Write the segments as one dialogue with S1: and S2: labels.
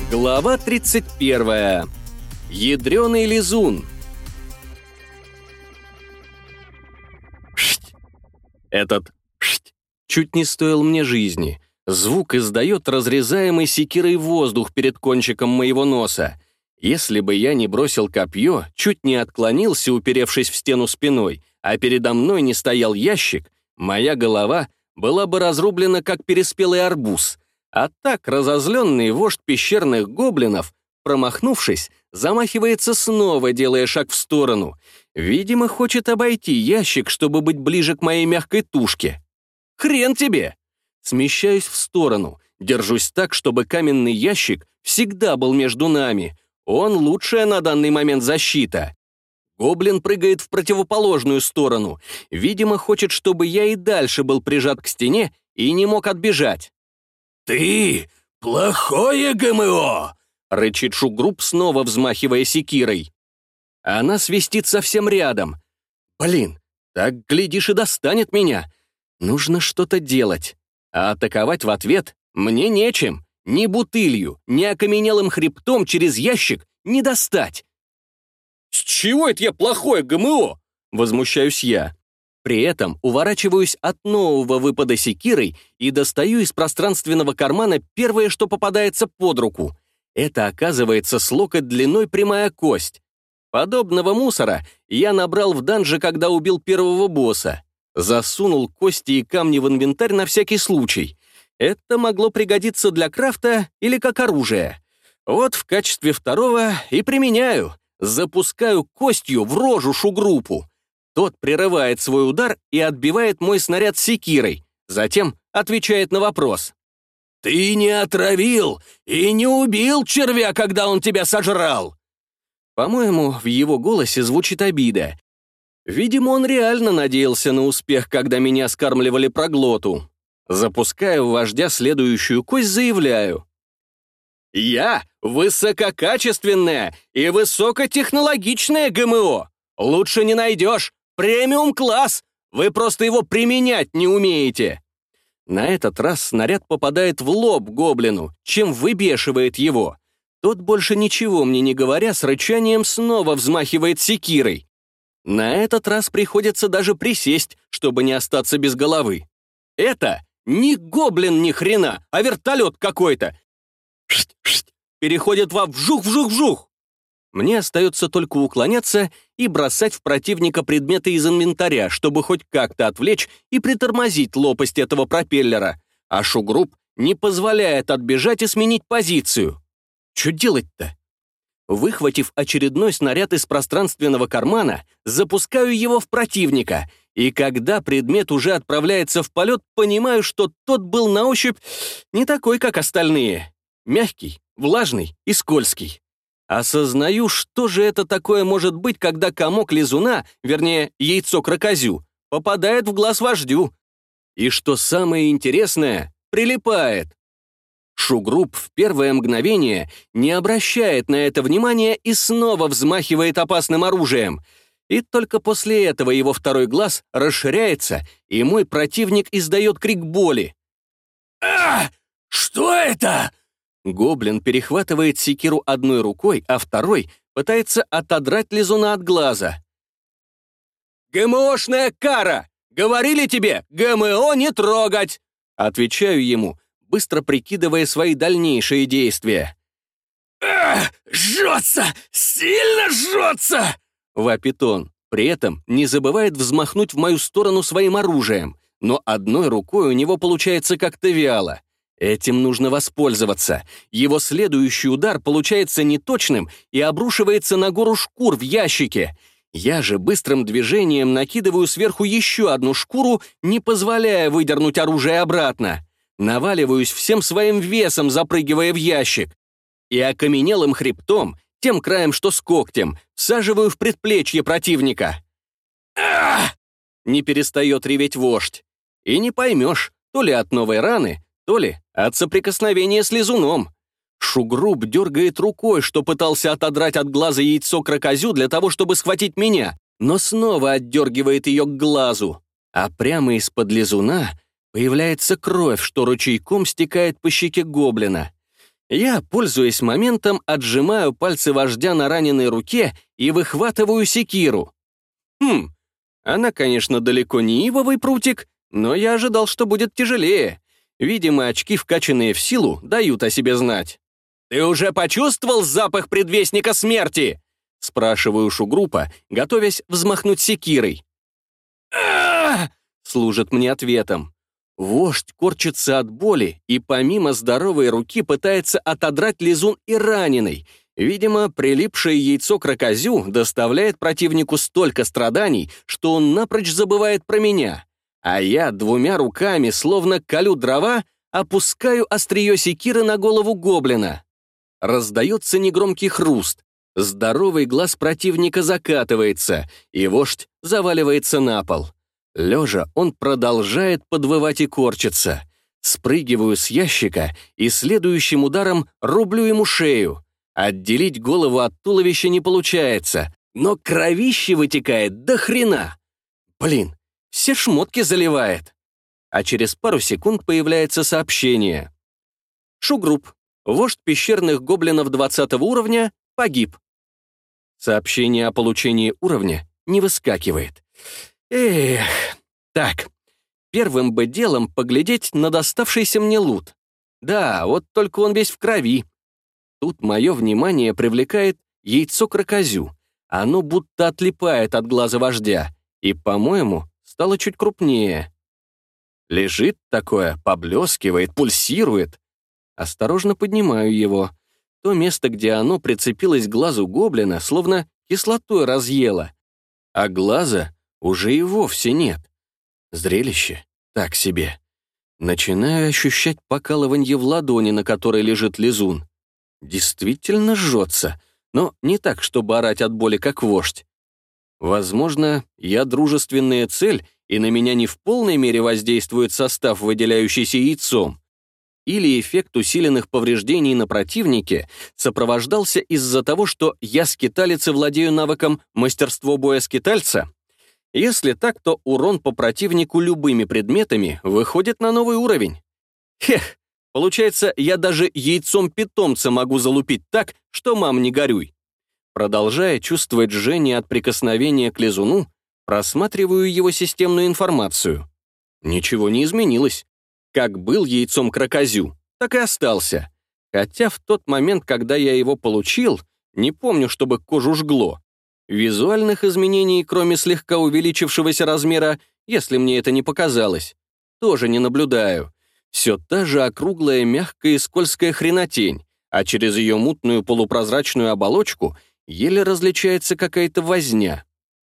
S1: Глава 31. Ядреный лизун. Шть. Этот шть чуть не стоил мне жизни. Звук издает разрезаемый секирой воздух перед кончиком моего носа. Если бы я не бросил копье, чуть не отклонился, уперевшись в стену спиной, а передо мной не стоял ящик, моя голова была бы разрублена, как переспелый арбуз. А так разозленный вождь пещерных гоблинов, промахнувшись, замахивается снова, делая шаг в сторону. Видимо, хочет обойти ящик, чтобы быть ближе к моей мягкой тушке. Хрен тебе! Смещаюсь в сторону, держусь так, чтобы каменный ящик всегда был между нами. Он лучшая на данный момент защита. Гоблин прыгает в противоположную сторону. Видимо, хочет, чтобы я и дальше был прижат к стене и не мог отбежать.
S2: «Ты плохое ГМО!»
S1: — рычит Шугруб, снова взмахивая секирой. Она свистит совсем рядом. Блин, так, глядишь, и достанет меня. Нужно что-то делать. А атаковать в ответ мне нечем. Ни бутылью, ни окаменелым хребтом через ящик не достать. «С чего это я плохое ГМО?» — возмущаюсь я. При этом уворачиваюсь от нового выпада секирой и достаю из пространственного кармана первое, что попадается под руку. Это, оказывается, с локоть длиной прямая кость. Подобного мусора я набрал в данже, когда убил первого босса. Засунул кости и камни в инвентарь на всякий случай. Это могло пригодиться для крафта или как оружие. Вот в качестве второго и применяю. Запускаю костью в рожу Шугрупу. Тот прерывает свой удар и отбивает мой снаряд секирой. Затем отвечает на вопрос.
S2: «Ты не отравил и не убил червя, когда он тебя сожрал!»
S1: По-моему, в его голосе звучит обида. Видимо, он реально надеялся на успех, когда меня скармливали проглоту. Запуская в вождя следующую кость, заявляю. «Я высококачественное и высокотехнологичное ГМО. Лучше не найдешь. Премиум-класс! Вы просто его применять не умеете!» На этот раз снаряд попадает в лоб гоблину, чем выбешивает его. Тот, больше ничего мне не говоря, с рычанием снова взмахивает секирой. На этот раз приходится даже присесть, чтобы не остаться без головы. Это не гоблин ни хрена, а вертолет какой-то. Переходит во вжух-вжух-вжух. Мне остается только уклоняться и бросать в противника предметы из инвентаря, чтобы хоть как-то отвлечь и притормозить лопасть этого пропеллера, а Шугруб не позволяет отбежать и сменить позицию. Что делать-то? Выхватив очередной снаряд из пространственного кармана, запускаю его в противника, и когда предмет уже отправляется в полет, понимаю, что тот был на ощупь не такой, как остальные. Мягкий, влажный и скользкий. Осознаю, что же это такое может быть, когда комок лизуна, вернее, яйцо крокозю, попадает в глаз вождю. И что самое интересное, прилипает. Шугруб в первое мгновение не обращает на это внимания и снова взмахивает опасным оружием. И только после этого его второй глаз расширяется, и мой противник издает крик боли.
S2: Что это?»
S1: Гоблин перехватывает секиру одной рукой, а второй пытается отодрать лизуна от глаза. «ГМОшная кара! Говорили тебе, ГМО не трогать!» Отвечаю ему, быстро прикидывая свои дальнейшие действия.
S2: «Жжется! Сильно жжется!»
S1: — вопит он. При этом не забывает взмахнуть в мою сторону своим оружием, но одной рукой у него получается как-то вяло. Этим нужно воспользоваться. Его следующий удар получается неточным и обрушивается на гору шкур в ящике. Я же быстрым движением накидываю сверху еще одну шкуру, не позволяя выдернуть оружие обратно. Наваливаюсь всем своим весом, запрыгивая в ящик. И окаменелым хребтом, тем краем, что с когтем, всаживаю в предплечье противника. Не перестает реветь вождь. И не поймешь, то ли от новой раны, то ли от соприкосновения с лизуном. Шугруб дергает рукой, что пытался отодрать от глаза яйцо крокозю для того, чтобы схватить меня, но снова отдергивает ее к глазу. А прямо из-под лизуна появляется кровь, что ручейком стекает по щеке гоблина. Я, пользуясь моментом, отжимаю пальцы вождя на раненой руке и выхватываю секиру. Она, конечно, далеко не ивовый прутик, но я ожидал, что будет тяжелее. Видимо, очки, вкачанные в силу, дают о себе знать. «Ты уже почувствовал запах предвестника смерти?» — спрашиваю шугруппа, готовясь взмахнуть секирой. Служит мне ответом. Вождь корчится от боли и помимо здоровой руки пытается отодрать лизун и раненый. Видимо, прилипшее яйцо крокозю доставляет противнику столько страданий, что он напрочь забывает про меня. А я двумя руками, словно колю дрова, опускаю острие секиры на голову гоблина. Раздается негромкий хруст. Здоровый глаз противника закатывается, и вождь заваливается на пол. Лежа, он продолжает подвывать и корчиться. Спрыгиваю с ящика и следующим ударом рублю ему шею. Отделить голову от туловища не получается, но кровище вытекает до хрена. Блин, все шмотки заливает. А через пару секунд появляется сообщение. Шугрупп, вождь пещерных гоблинов 20 уровня, погиб. Сообщение о получении уровня не выскакивает. Эх, так, первым бы делом поглядеть на доставшийся мне лут. Да, вот только он весь в крови. Тут мое внимание привлекает яйцо крокозю. Оно будто отлипает от глаза вождя и, по-моему, стало чуть крупнее. Лежит такое, поблескивает, пульсирует. Осторожно поднимаю его. То место, где оно прицепилось к глазу гоблина, словно кислотой разъело, а глаза уже и вовсе нет. Зрелище так себе. Начинаю ощущать покалыванье в ладони, на которой лежит лизун. Действительно жжется, но не так, чтобы орать от боли, как вождь. Возможно, я дружественная цель, и на меня не в полной мере воздействует состав, выделяющийся яйцом. Или эффект усиленных повреждений на противнике сопровождался из-за того, что я скиталец и владею навыком мастерство боя скитальца. Если так, то урон по противнику любыми предметами выходит на новый уровень. Хех, получается, я даже яйцом питомца могу залупить так, что мам не горюй. Продолжая чувствовать жжение от прикосновения к лизуну, просматриваю его системную информацию. Ничего не изменилось. Как был яйцом крокозю, так и остался. Хотя в тот момент, когда я его получил, не помню, чтобы кожу жгло. Визуальных изменений, кроме слегка увеличившегося размера, если мне это не показалось, тоже не наблюдаю. Все та же округлая, мягкая и скользкая хренотень, а через ее мутную полупрозрачную оболочку еле различается какая-то возня.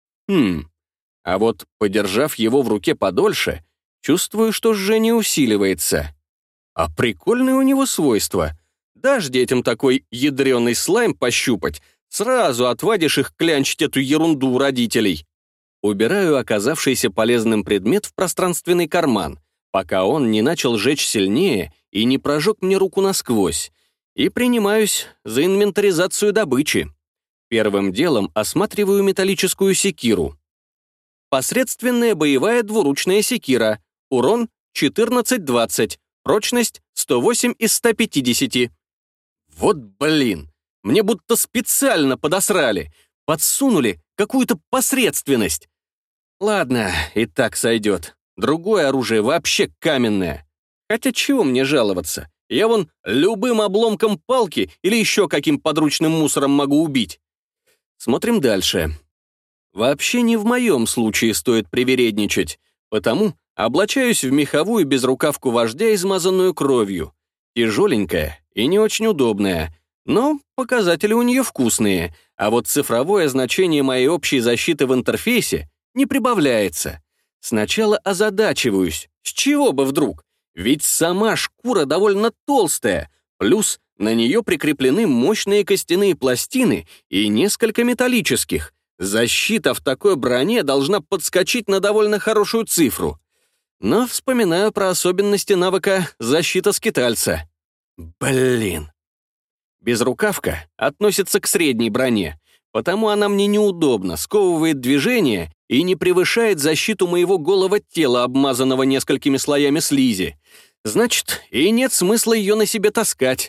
S1: А вот, подержав его в руке подольше, чувствую, что жжение усиливается. А прикольные у него свойства. Дашь детям такой ядреный слайм пощупать, сразу отвадишь их клянчить эту ерунду у родителей. Убираю оказавшийся полезным предмет в пространственный карман, пока он не начал жечь сильнее и не прожег мне руку насквозь, и принимаюсь за инвентаризацию добычи. Первым делом осматриваю металлическую секиру. Посредственная боевая двуручная секира. Урон 14-20, прочность 108 из 150. Вот блин, мне будто специально подосрали, подсунули какую-то посредственность. Ладно, и так сойдет. Другое оружие вообще каменное. Хотя чего мне жаловаться? Я вон любым обломком палки или еще каким подручным мусором могу убить. Смотрим дальше. Вообще не в моем случае стоит привередничать, потому облачаюсь в меховую безрукавку вождя, измазанную кровью. Тяжеленькая и не очень удобная, но показатели у нее вкусные, а вот цифровое значение моей общей защиты в интерфейсе не прибавляется. Сначала озадачиваюсь, с чего бы вдруг? Ведь сама шкура довольно толстая, плюс на нее прикреплены мощные костяные пластины и несколько металлических. Защита в такой броне должна подскочить на довольно хорошую цифру. Но вспоминаю про особенности навыка «Защита скитальца». Блин. Безрукавка относится к средней броне, потому она мне неудобна, сковывает движение и не превышает защиту моего голого тела, обмазанного несколькими слоями слизи. Значит, и нет смысла ее на себе таскать.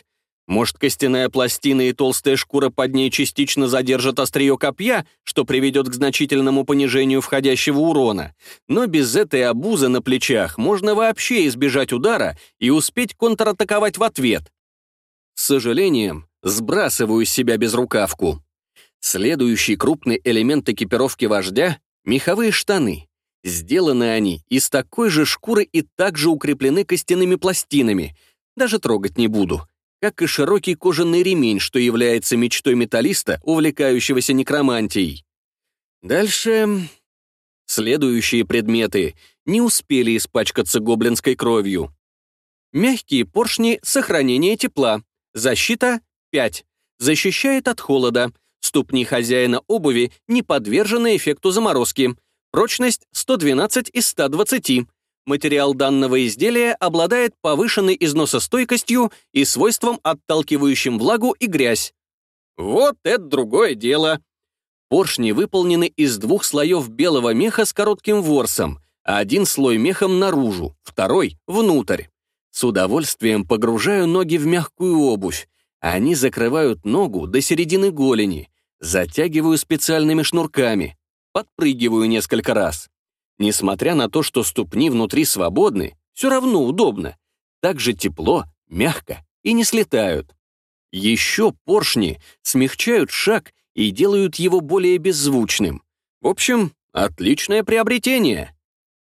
S1: Может, костяная пластина и толстая шкура под ней частично задержат острие копья, что приведет к значительному понижению входящего урона, но без этой обузы на плечах можно вообще избежать удара и успеть контратаковать в ответ. С сожалением, сбрасываю с себя безрукавку. Следующий крупный элемент экипировки вождя — меховые штаны. Сделаны они из такой же шкуры и также укреплены костяными пластинами. Даже трогать не буду. Как и широкий кожаный ремень, что является мечтой металлиста, увлекающегося некромантией. Дальше... Следующие предметы не успели испачкаться гоблинской кровью. Мягкие поршни сохранения тепла. Защита 5. Защищает от холода. Ступни хозяина обуви не подвержены эффекту заморозки. Прочность 112 из 120. Материал данного изделия обладает повышенной износостойкостью и свойством, отталкивающим влагу и грязь. Вот это другое дело. Поршни выполнены из 2 слоев белого меха с коротким ворсом, а 1 слой мехом наружу, второй — внутрь. С удовольствием погружаю ноги в мягкую обувь. Они закрывают ногу до середины голени. Затягиваю специальными шнурками. Подпрыгиваю несколько раз. Несмотря на то, что ступни внутри свободны, все равно удобно. Так же тепло, мягко и не слетают. Еще поршни смягчают шаг и делают его более беззвучным. В общем, отличное приобретение.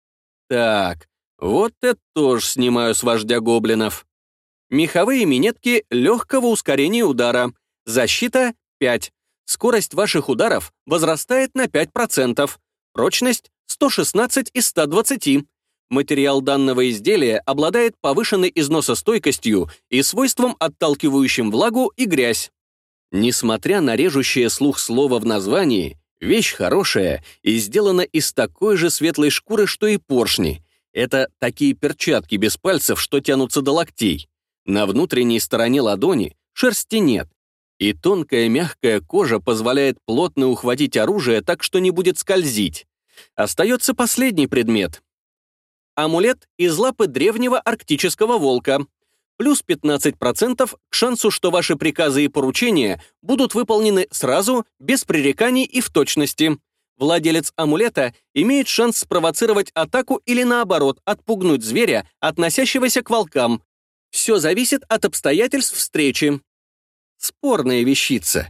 S1: Так, вот это тоже снимаю с вождя гоблинов. Меховые минетки легкого ускорения удара. Защита 5. Скорость ваших ударов возрастает на 5%. Прочность 116 из 120. Материал данного изделия обладает повышенной износостойкостью и свойством, отталкивающим влагу и грязь. Несмотря на режущее слух слово в названии, вещь хорошая и сделана из такой же светлой шкуры, что и поршни. Это такие перчатки без пальцев, что тянутся до локтей. На внутренней стороне ладони шерсти нет, и тонкая мягкая кожа позволяет плотно ухватить оружие так, что не будет скользить. Остается последний предмет. Амулет из лапы древнего арктического волка. Плюс 15% к шансу, что ваши приказы и поручения будут выполнены сразу, без пререканий и в точности. Владелец амулета имеет шанс спровоцировать атаку или, наоборот, отпугнуть зверя, относящегося к волкам. Все зависит от обстоятельств встречи. Спорная вещица.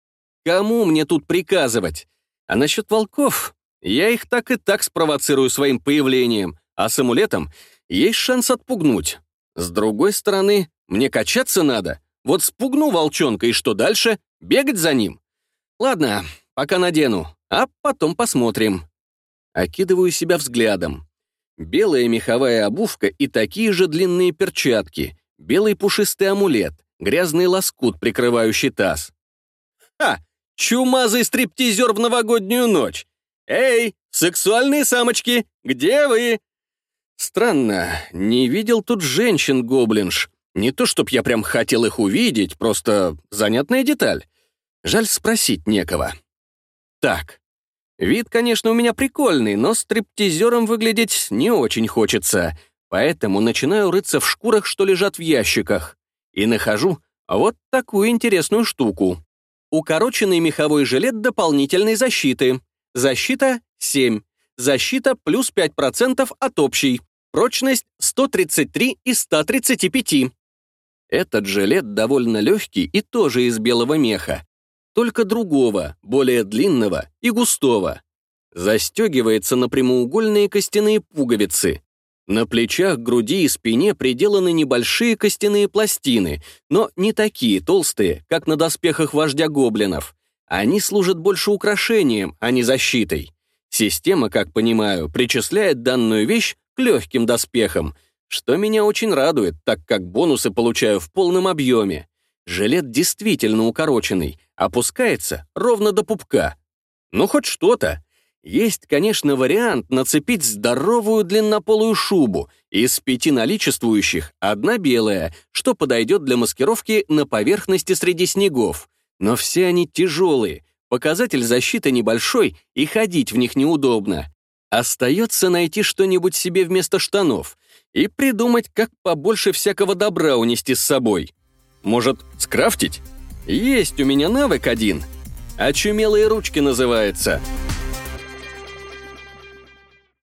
S1: Кому мне тут приказывать? А насчет волков, я их так и так спровоцирую своим появлением, а с амулетом есть шанс отпугнуть. С другой стороны, мне качаться надо. Вот спугну волчонка, и что дальше? Бегать за ним? Ладно, пока надену, а потом посмотрим. Окидываю себя взглядом. Белая меховая обувка и такие же длинные перчатки, белый пушистый амулет, грязный лоскут, прикрывающий таз. Ха! Чумазый стриптизер в новогоднюю ночь! Эй, сексуальные самочки, где вы? Странно, не видел тут женщин-гоблинш. Не то, чтоб я прям хотел их увидеть, просто занятная деталь. Жаль, спросить некого. Так, вид, конечно, у меня прикольный, но стриптизером выглядеть не очень хочется, поэтому начинаю рыться в шкурах, что лежат в ящиках, и нахожу вот такую интересную штуку. Укороченный меховой жилет дополнительной защиты. Защита 7. Защита плюс 5% от общей. Прочность 133 из 135. Этот жилет довольно легкий и тоже из белого меха, только другого, более длинного и густого. Застегивается на прямоугольные костяные пуговицы. На плечах, груди и спине приделаны небольшие костяные пластины, но не такие толстые, как на доспехах вождя гоблинов. Они служат больше украшением, а не защитой. Система, как понимаю, причисляет данную вещь к легким доспехам, что меня очень радует, так как бонусы получаю в полном объеме. Жилет действительно укороченный, опускается ровно до пупка. Ну, хоть что-то. Есть, конечно, вариант нацепить здоровую длиннополую шубу, из 5 наличествующих одна белая, что подойдет для маскировки на поверхности среди снегов. Но все они тяжелые, показатель защиты небольшой, и ходить в них неудобно. Остается найти что-нибудь себе вместо штанов и придумать, как побольше всякого добра унести с собой. Может, скрафтить? Есть у меня навык один. Очумелые ручки называется.